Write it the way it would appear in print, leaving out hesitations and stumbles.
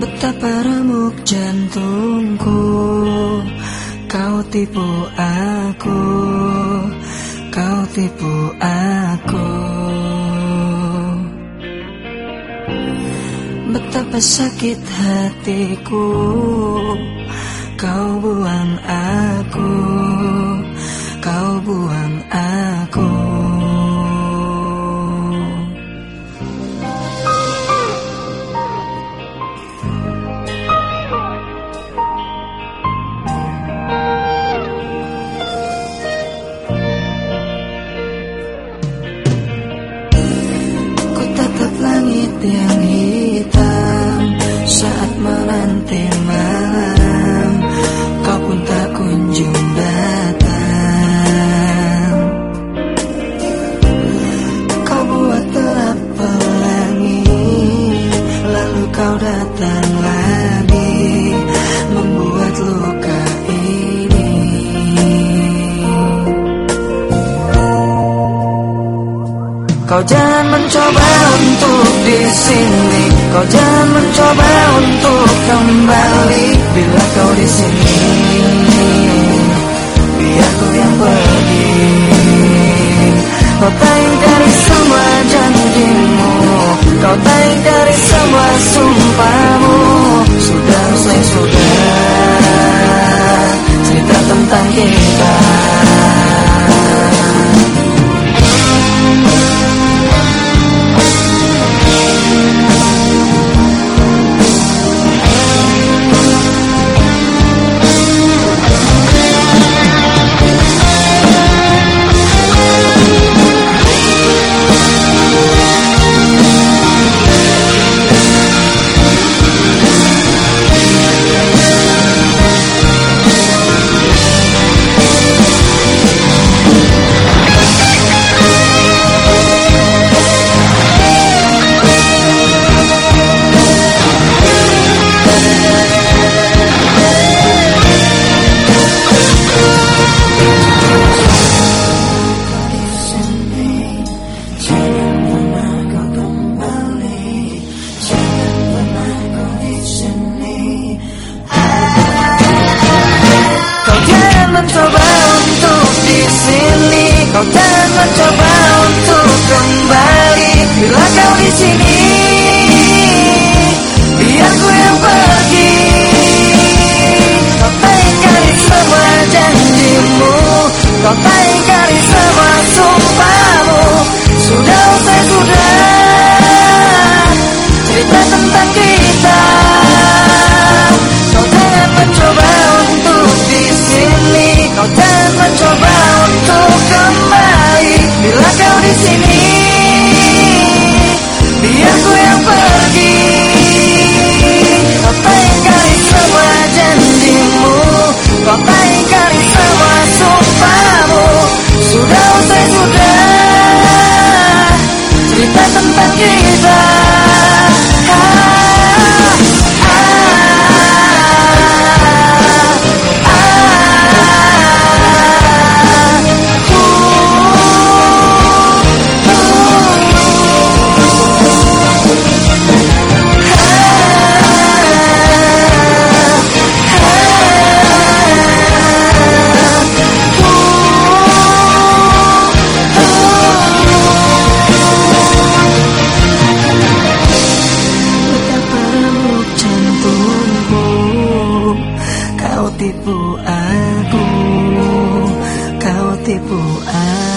Betapa remuk jantungku, kau tipu aku, kau tipu aku. Betapa sakit hatiku, kau buang aku, kau buang aku. Langit yang hitam saat menanti malam, kau pun tak kunjung datang. Kau buat gelap pelangi, lalu kau datang lagi, membuat luka ini. Kau jangan mencoba untuk di sini, kau jangan mencoba untuk kembali. Bila kau di sini, biar ku yang pergi. Kau tak ingkari semua janjimu, kau tak ingkari semua sumpahmu. Sudah usai sudah cerita tentang kita. Mencoba untuk di sini, kau jangan mencoba untuk kembali. Bila kau di sini, biar ku yang pergi. Kau tak ingkari semua janjimu, kau tak ingkari semua sumpahmu. Sudah usai sudah cerita tentang kita. Kau jangan mencoba untuk di sini, kau jangan mencoba untuk kembali. Bila kau di sini, biar ku yang pergi. Kau tak ingkari semua janjimu, kau tak ingkari semua sumpahmu. Sudah usai sudah cerita tentang kita. Kau tipu aku, kau tipu aku.